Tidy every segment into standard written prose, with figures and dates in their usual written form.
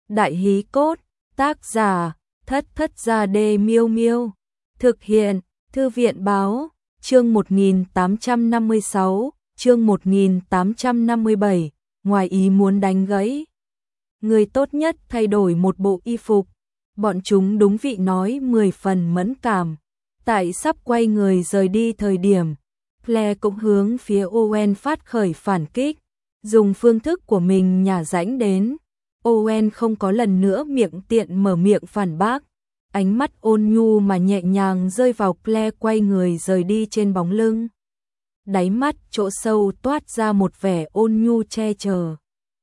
Đại hí cốt, tác giả, Thất Thất Gia Đê Miêu Miêu. Thực hiện, Thư viện báo, chương 1856, chương 1857, ngoài ý muốn đánh gãy. Người tốt nhất thay đổi một bộ y phục. Bọn chúng đúng vị nói 10 phần mẫn cảm. Tại sắp quay người rời đi thời điểm, Claire cũng hướng phía Owen phát khởi phản kích, dùng phương thức của mình nhả rãnh đến. Owen không có lần nữa miệng tiện mở miệng phản bác, ánh mắt ôn nhu mà nhẹ nhàng rơi vào Claire quay người rời đi trên bóng lưng. Đáy mắt chỗ sâu toát ra một vẻ ôn nhu che chở,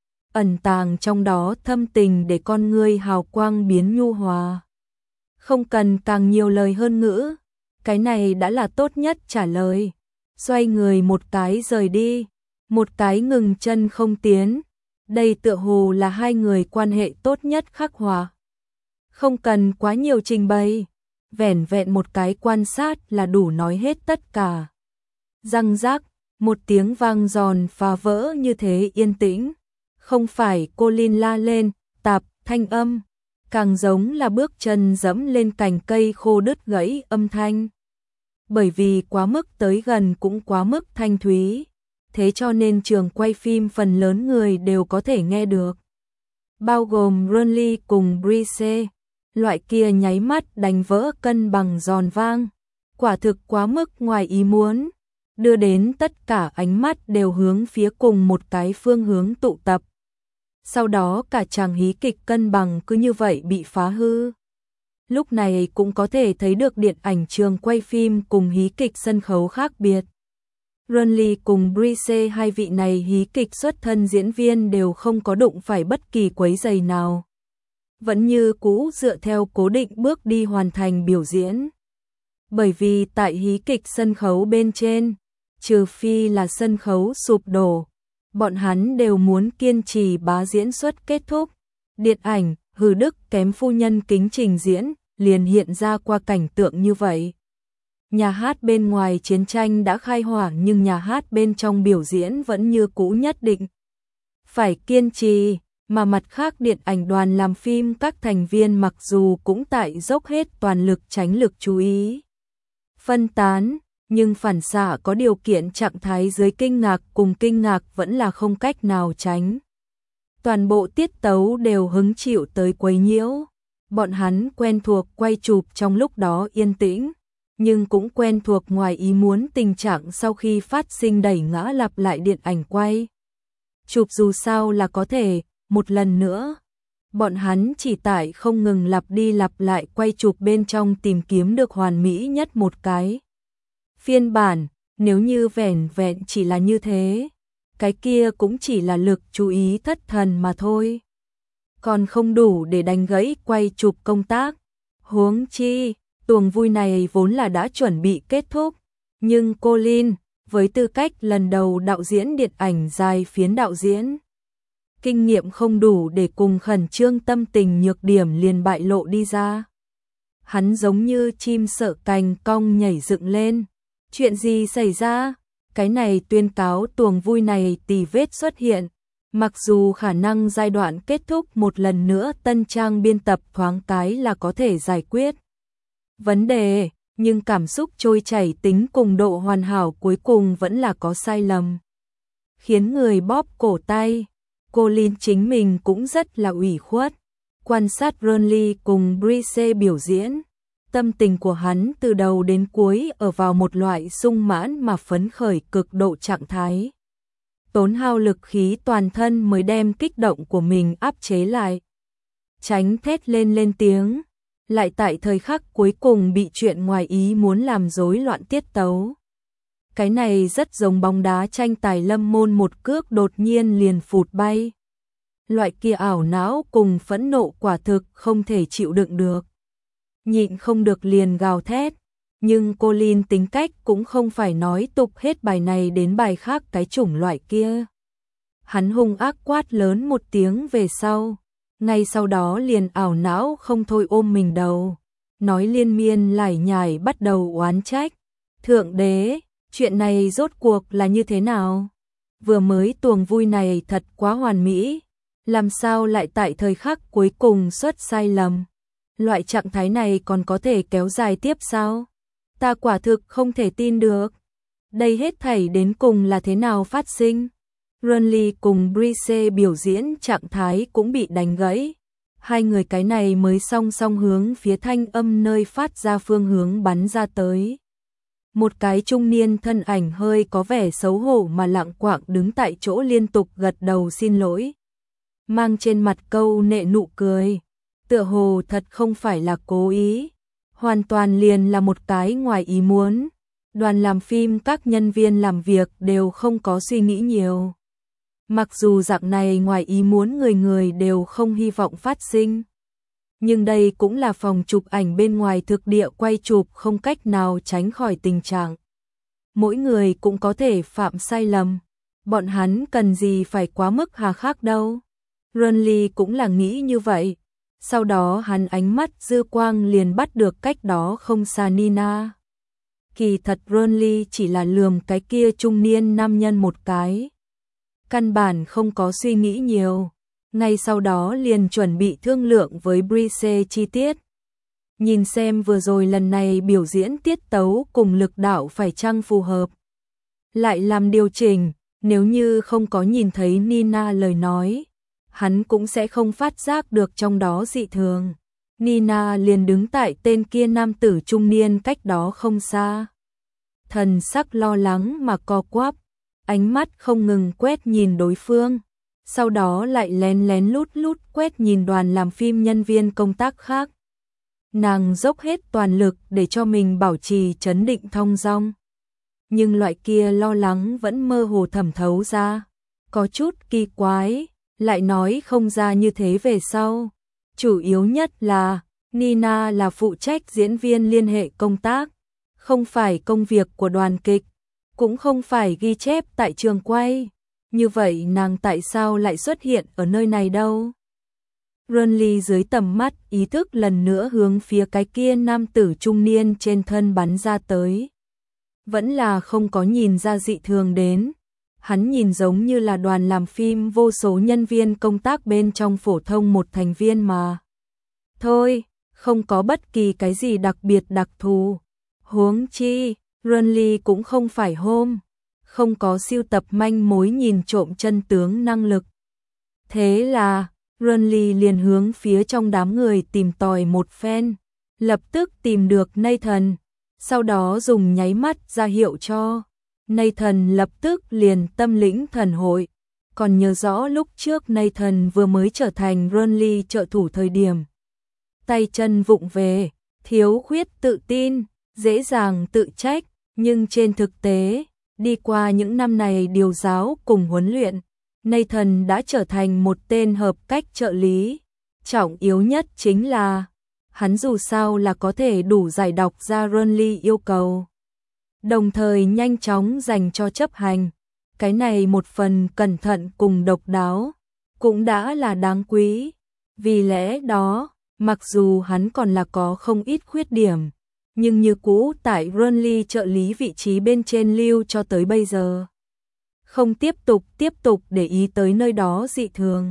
ẩn tàng trong đó thâm tình để con ngươi hào quang biến nhu hòa. Không cần càng nhiều lời hơn ngữ, cái này đã là tốt nhất trả lời. Xoay người một cái rời đi, một cái ngừng chân không tiến. Đây tựa hồ là hai người quan hệ tốt nhất khắc họa. Không cần quá nhiều trình bày, vẻn vẹn một cái quan sát là đủ nói hết tất cả. Răng rắc, một tiếng vang giòn phá vỡ như thế yên tĩnh. Không phải Colin la lên, tạp, thanh âm, càng giống là bước chân dẫm lên cành cây khô đứt gãy âm thanh. Bởi vì quá mức tới gần cũng quá mức thanh thúy, thế cho nên trường quay phim phần lớn người đều có thể nghe được. Bao gồm Renly cùng Brice, loại kia nháy mắt đánh vỡ cân bằng giòn vang. Quả thực quá mức ngoài ý muốn, đưa đến tất cả ánh mắt đều hướng phía cùng một cái phương hướng tụ tập. Sau đó cả chàng hí kịch cân bằng cứ như vậy bị phá hư. Lúc này cũng có thể thấy được điện ảnh trường quay phim cùng hí kịch sân khấu khác biệt. Renly cùng Brice, hai vị này hí kịch xuất thân diễn viên đều không có đụng phải bất kỳ quấy rầy nào. Vẫn như cũ dựa theo cố định bước đi hoàn thành biểu diễn. Bởi vì tại hí kịch sân khấu bên trên, trừ phi là sân khấu sụp đổ, bọn hắn đều muốn kiên trì bá diễn xuất kết thúc. Điện ảnh, hư đức kém phu nhân kính trình diễn, liền hiện ra qua cảnh tượng như vậy. Nhà hát bên ngoài chiến tranh đã khai hỏa nhưng nhà hát bên trong biểu diễn vẫn như cũ nhất định phải kiên trì, mà mặt khác điện ảnh đoàn làm phim các thành viên mặc dù cũng tại dốc hết toàn lực tránh lực chú ý phân tán, nhưng phản xạ có điều kiện trạng thái dưới kinh ngạc cùng kinh ngạc vẫn là không cách nào tránh. Toàn bộ tiết tấu đều hứng chịu tới quấy nhiễu. Bọn hắn quen thuộc quay chụp trong lúc đó yên tĩnh, nhưng cũng quen thuộc ngoài ý muốn tình trạng sau khi phát sinh đẩy ngã lặp lại điện ảnh quay. Chụp dù sao là có thể, một lần nữa. Bọn hắn chỉ tại không ngừng lặp đi lặp lại quay chụp bên trong tìm kiếm được hoàn mỹ nhất một cái phiên bản. Nếu như vẻn vẹn chỉ là như thế, cái kia cũng chỉ là lực chú ý thất thần mà thôi, còn không đủ để đánh gãy quay chụp công tác. Huống chi, tuồng vui này vốn là đã chuẩn bị kết thúc, nhưng Colin, với tư cách lần đầu đạo diễn điện ảnh dài phiến đạo diễn, kinh nghiệm không đủ để cùng khẩn trương tâm tình nhược điểm liền bại lộ đi ra. Hắn giống như chim sợ cành cong nhảy dựng lên. Chuyện gì xảy ra? Cái này tuyên cáo tuồng vui này tì vết xuất hiện. Mặc dù khả năng giai đoạn kết thúc một lần nữa tân trang biên tập thoáng cái là có thể giải quyết vấn đề, nhưng cảm xúc trôi chảy tính cùng độ hoàn hảo cuối cùng vẫn là có sai lầm, khiến người bóp cổ tay. Colin chính mình cũng rất là ủy khuất. Quan sát Renly cùng Brice biểu diễn, tâm tình của hắn từ đầu đến cuối ở vào một loại sung mãn mà phấn khởi cực độ trạng thái. Tốn hao lực khí toàn thân mới đem kích động của mình áp chế lại. Tránh thét lên tiếng, lại tại thời khắc cuối cùng bị chuyện ngoài ý muốn làm rối loạn tiết tấu. Cái này rất giống bóng đá tranh tài lâm môn một cước đột nhiên liền phụt bay. Loại kia ảo não cùng phẫn nộ quả thực không thể chịu đựng được. Nhịn không được liền gào thét, nhưng Colin tính cách cũng không phải nói tục hết bài này đến bài khác cái chủng loại kia. Hắn hung ác quát lớn một tiếng về sau, ngay sau đó liền ảo não không thôi ôm mình đầu, nói liên miên lải nhải bắt đầu oán trách. Thượng đế, chuyện này rốt cuộc là như thế nào? Vừa mới tuồng vui này thật quá hoàn mỹ, Làm sao lại tại thời khắc cuối cùng xuất sai lầm? Loại trạng thái này còn có thể kéo dài tiếp sao? Ta quả thực không thể tin được. Đây hết thảy đến cùng là thế nào phát sinh? Renly cùng Brice biểu diễn trạng thái cũng bị đánh gãy. Hai người cái này mới song song hướng phía thanh âm nơi phát ra phương hướng bắn ra tới. Một cái trung niên thân ảnh hơi có vẻ xấu hổ mà lặng quạng đứng tại chỗ liên tục gật đầu xin lỗi. Mang trên mặt câu nệ nụ cười. Tựa hồ thật không phải là cố ý. Hoàn toàn liền là một cái ngoài ý muốn. Đoàn làm phim các nhân viên làm việc đều không có suy nghĩ nhiều. Mặc dù dạng này ngoài ý muốn người người đều không hy vọng phát sinh. Nhưng đây cũng là phòng chụp ảnh bên ngoài thực địa quay chụp không cách nào tránh khỏi tình trạng. Mỗi người cũng có thể phạm sai lầm. Bọn hắn cần gì phải quá mức hà khắc đâu. Renly cũng là nghĩ như vậy. Sau đó hắn ánh mắt dư quang liền bắt được cách đó không xa Nina. Kỳ thật Renly chỉ là lườm cái kia trung niên nam nhân một cái. Căn bản không có suy nghĩ nhiều. Ngay sau đó liền chuẩn bị thương lượng với Brice chi tiết. Nhìn xem vừa rồi lần này biểu diễn tiết tấu cùng lực đạo phải chăng phù hợp. Lại làm điều chỉnh, nếu như không có nhìn thấy Nina lời nói, hắn cũng sẽ không phát giác được trong đó dị thường. Nina liền đứng tại tên kia nam tử trung niên cách đó không xa. Thần sắc lo lắng mà co quắp, ánh mắt không ngừng quét nhìn đối phương, sau đó lại lén lén lút lút quét nhìn đoàn làm phim nhân viên công tác khác. Nàng dốc hết toàn lực để cho mình bảo trì trấn định thong dong. Nhưng loại kia lo lắng vẫn mơ hồ thẩm thấu ra. Có chút kỳ quái, lại nói không ra như thế về sau. Chủ yếu nhất là, Nina là phụ trách diễn viên liên hệ công tác, không phải công việc của đoàn kịch, cũng không phải ghi chép tại trường quay. Như vậy nàng tại sao lại xuất hiện ở nơi này đâu? Renly dưới tầm mắt ý thức lần nữa hướng phía cái kia nam tử trung niên trên thân bắn ra tới. Vẫn là không có nhìn ra dị thường đến. Hắn nhìn giống như là đoàn làm phim vô số nhân viên công tác bên trong phổ thông một thành viên mà. Thôi, không có bất kỳ cái gì đặc biệt đặc thù. Huống chi, Renly cũng không phải không có siêu tập manh mối nhìn trộm chân tướng năng lực. Thế là, Renly liền hướng phía trong đám người tìm tòi một phen, lập tức tìm được Nathan, sau đó dùng nháy mắt ra hiệu cho. Nathan lập tức liền tâm lĩnh thần hội, còn nhớ rõ lúc trước Nathan vừa mới trở thành Renly trợ thủ thời điểm. Tay chân vụng về, thiếu khuyết tự tin, dễ dàng tự trách, nhưng trên thực tế, đi qua những năm này điều giáo cùng huấn luyện, Nathan đã trở thành một tên hợp cách trợ lý. Trọng yếu nhất chính là, hắn dù sao là có thể đủ giải đọc ra Renly yêu cầu. Đồng thời nhanh chóng dành cho chấp hành. Cái này một phần cẩn thận cùng độc đáo, cũng đã là đáng quý. Vì lẽ đó, mặc dù hắn còn là có không ít khuyết điểm, nhưng như cũ tại Renly trợ lý vị trí bên trên lưu cho tới bây giờ. Không tiếp tục để ý tới nơi đó dị thường.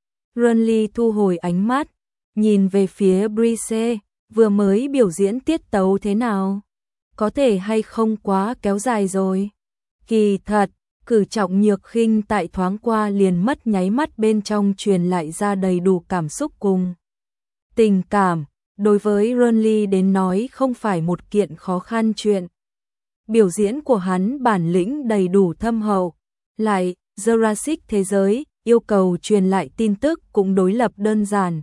Renly thu hồi ánh mắt, nhìn về phía Brice, vừa mới biểu diễn tiết tấu thế nào? Có thể hay không quá kéo dài rồi? Kỳ thật, cử trọng nhược khinh tại thoáng qua liền mất nháy mắt bên trong truyền lại ra đầy đủ cảm xúc cùng tình cảm. Đối với Renly đến nói không phải một kiện khó khăn chuyện. Biểu diễn của hắn bản lĩnh đầy đủ thâm hậu, lại Jurassic thế giới, yêu cầu truyền lại tin tức cũng đối lập đơn giản.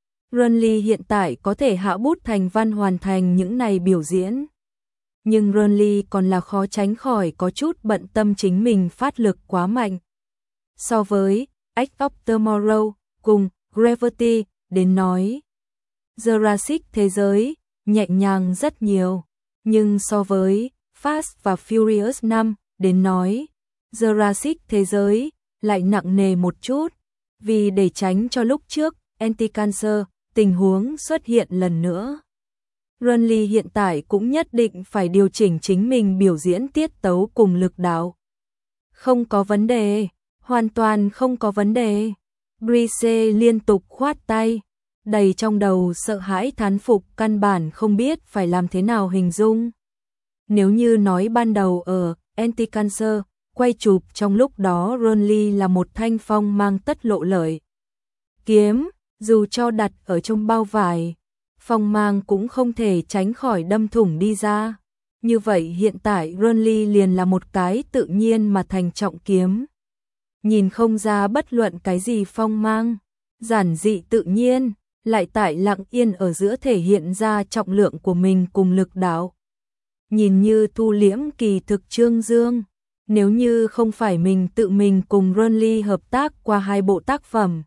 Renly hiện tại có thể hạ bút thành văn hoàn thành những này biểu diễn. Nhưng Renly còn là khó tránh khỏi có chút bận tâm chính mình phát lực quá mạnh. So với Edge of Tomorrow cùng Gravity đến nói, Jurassic thế giới nhẹ nhàng rất nhiều, nhưng so với Fast và Furious 5 đến nói, Jurassic thế giới lại nặng nề một chút, vì để tránh cho lúc trước anti-cancer tình huống xuất hiện lần nữa. Renly hiện tại cũng nhất định phải điều chỉnh chính mình biểu diễn tiết tấu cùng lực đạo. Không có vấn đề, hoàn toàn không có vấn đề. Brice liên tục khoát tay, đầy trong đầu sợ hãi thán phục, căn bản không biết phải làm thế nào hình dung. Nếu như nói ban đầu ở Anti-Cancer, quay chụp trong lúc đó Ronly là một thanh phong mang tất lộ lợi kiếm, dù cho đặt ở trong bao vải, phong mang cũng không thể tránh khỏi đâm thủng đi ra. Như vậy hiện tại Ronly liền là một cái tự nhiên mà thành trọng kiếm. Nhìn không ra bất luận cái gì phong mang, giản dị tự nhiên, lại tại lặng yên ở giữa thể hiện ra trọng lượng của mình cùng lực đạo. Nhìn như thu liễm kỳ thực trương dương, nếu như không phải mình tự mình cùng Ronly hợp tác qua 2 bộ tác phẩm,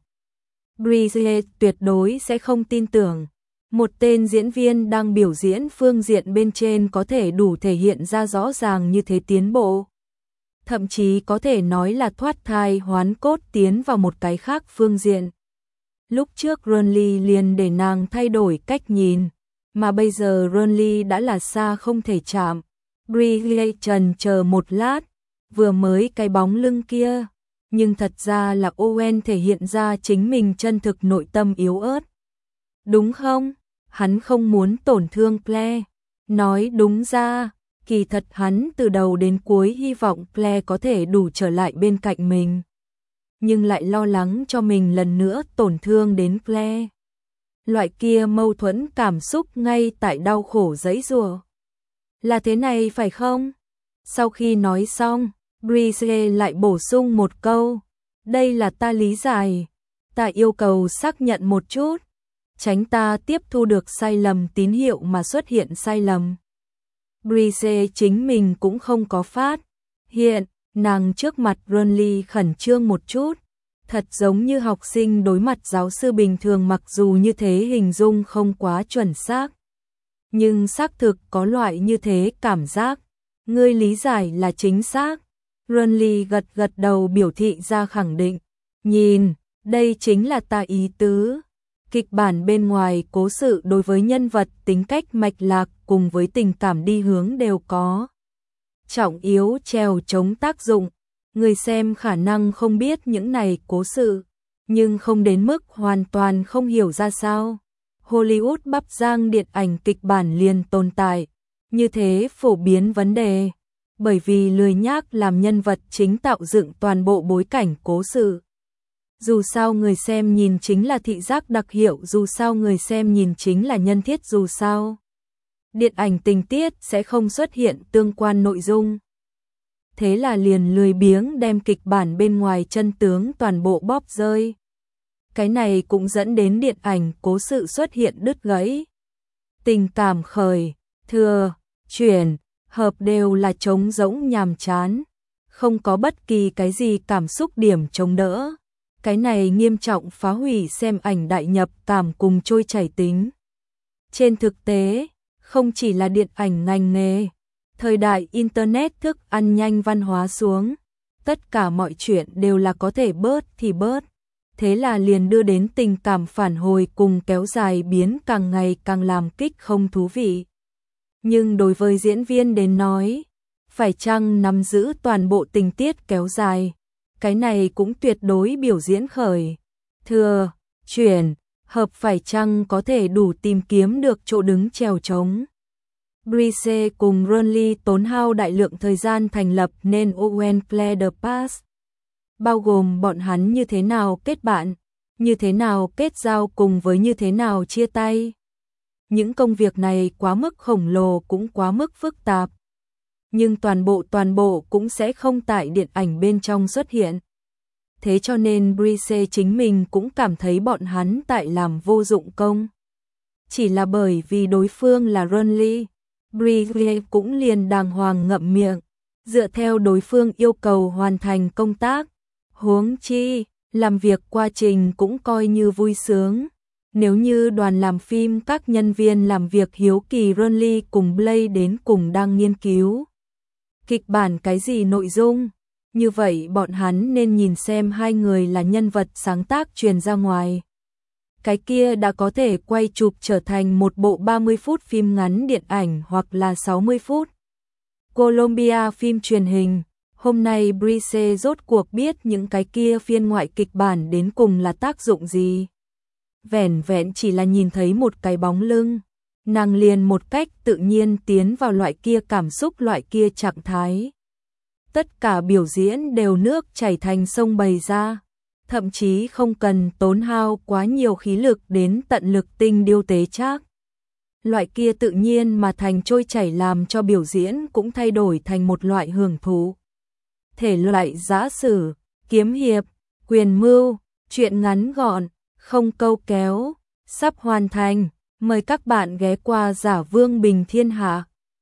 Brice tuyệt đối sẽ không tin tưởng. Một tên diễn viên đang biểu diễn phương diện bên trên có thể đủ thể hiện ra rõ ràng như thế tiến bộ. Thậm chí có thể nói là thoát thai hoán cốt tiến vào một cái khác phương diện. Lúc trước Ronly liền để nàng thay đổi cách nhìn, mà bây giờ Ronly đã là xa không thể chạm. Brice trần chờ một lát, vừa mới cái bóng lưng kia, nhưng thật ra là Owen thể hiện ra chính mình chân thực nội tâm yếu ớt. Đúng không? Hắn không muốn tổn thương Claire. Nói đúng ra, kỳ thật hắn từ đầu đến cuối hy vọng Claire có thể đủ trở lại bên cạnh mình. Nhưng lại lo lắng cho mình lần nữa tổn thương đến Claire. Loại kia mâu thuẫn cảm xúc ngay tại đau khổ giãy giụa. Là thế này phải không? Sau khi nói xong, Brice lại bổ sung một câu. Đây là ta lý giải. Ta yêu cầu xác nhận một chút. Tránh ta tiếp thu được sai lầm tín hiệu mà xuất hiện sai lầm. Brice chính mình cũng không có phát hiện, nàng trước mặt Ronly khẩn trương một chút, thật giống như học sinh đối mặt giáo sư bình thường, mặc dù như thế hình dung không quá chuẩn xác. Nhưng xác thực có loại như thế cảm giác, ngươi lý giải là chính xác. Ronly gật gật đầu biểu thị ra khẳng định, nhìn, đây chính là ta ý tứ. Kịch bản bên ngoài cố sự đối với nhân vật tính cách mạch lạc cùng với tình cảm đi hướng đều có trọng yếu trèo chống tác dụng. Người xem khả năng không biết những này cố sự, nhưng không đến mức hoàn toàn không hiểu ra sao. Hollywood bắp rang điện ảnh kịch bản liền tồn tại như thế phổ biến vấn đề, bởi vì lười nhác làm nhân vật chính tạo dựng toàn bộ bối cảnh cố sự. Dù sao người xem nhìn chính là thị giác đặc hiệu, dù sao người xem nhìn chính là nhân thiết, dù sao điện ảnh tình tiết sẽ không xuất hiện tương quan nội dung. Thế là liền lười biếng đem kịch bản bên ngoài chân tướng toàn bộ bóp rơi. Cái này cũng dẫn đến điện ảnh cố sự xuất hiện đứt gãy. Tình cảm khởi, thừa, chuyển, hợp đều là trống rỗng nhàm chán, không có bất kỳ cái gì cảm xúc điểm chống đỡ. Cái này nghiêm trọng phá hủy xem ảnh đại nhập cảm cùng trôi chảy tính. Trên thực tế, không chỉ là điện ảnh ngành nghề, thời đại Internet thức ăn nhanh văn hóa xuống, tất cả mọi chuyện đều là có thể bớt thì bớt. Thế là liền đưa đến tình cảm phản hồi cùng kéo dài biến càng ngày càng làm kích không thú vị. Nhưng đối với diễn viên đến nói, phải chăng nắm giữ toàn bộ tình tiết kéo dài, cái này cũng tuyệt đối biểu diễn khởi. Thừa, chuyển, hợp phải chăng có thể đủ tìm kiếm được chỗ đứng trèo trống. Brice cùng Ronly tốn hao đại lượng thời gian thành lập nên Owen Claire The Past, bao gồm bọn hắn như thế nào kết bạn, như thế nào kết giao cùng với như thế nào chia tay. Những công việc này quá mức khổng lồ cũng quá mức phức tạp. Nhưng toàn bộ cũng sẽ không tại điện ảnh bên trong xuất hiện. Thế cho nên Brice chính mình cũng cảm thấy bọn hắn tại làm vô dụng công. Chỉ là bởi vì đối phương là Ronly, Brice cũng liền đàng hoàng ngậm miệng, dựa theo đối phương yêu cầu hoàn thành công tác. Huống chi, làm việc quá trình cũng coi như vui sướng. Nếu như đoàn làm phim các nhân viên làm việc hiếu kỳ Ronly cùng Blake đến cùng đang nghiên cứu kịch bản cái gì nội dung, như vậy bọn hắn nên nhìn xem hai người là nhân vật sáng tác truyền ra ngoài. Cái kia đã có thể quay chụp trở thành một bộ 30 phút phim ngắn điện ảnh hoặc là 60 phút. Columbia phim truyền hình, Hôm nay Brice rốt cuộc biết những cái kia phiên ngoại kịch bản đến cùng là tác dụng gì. Vẻn vẹn chỉ là nhìn thấy một cái bóng lưng, nàng liền một cách tự nhiên tiến vào loại kia cảm xúc, loại kia trạng thái. Tất cả biểu diễn đều nước chảy thành sông bày ra, thậm chí không cần tốn hao quá nhiều khí lực đến tận lực tinh điêu tế trác. Loại kia tự nhiên mà thành trôi chảy làm cho biểu diễn cũng thay đổi thành một loại hưởng thụ. Thể loại giã sử, kiếm hiệp, quyền mưu, truyện ngắn gọn, không câu kéo, sắp hoàn thành. Mời các bạn ghé qua Giả Vương Bình Thiên Hạ.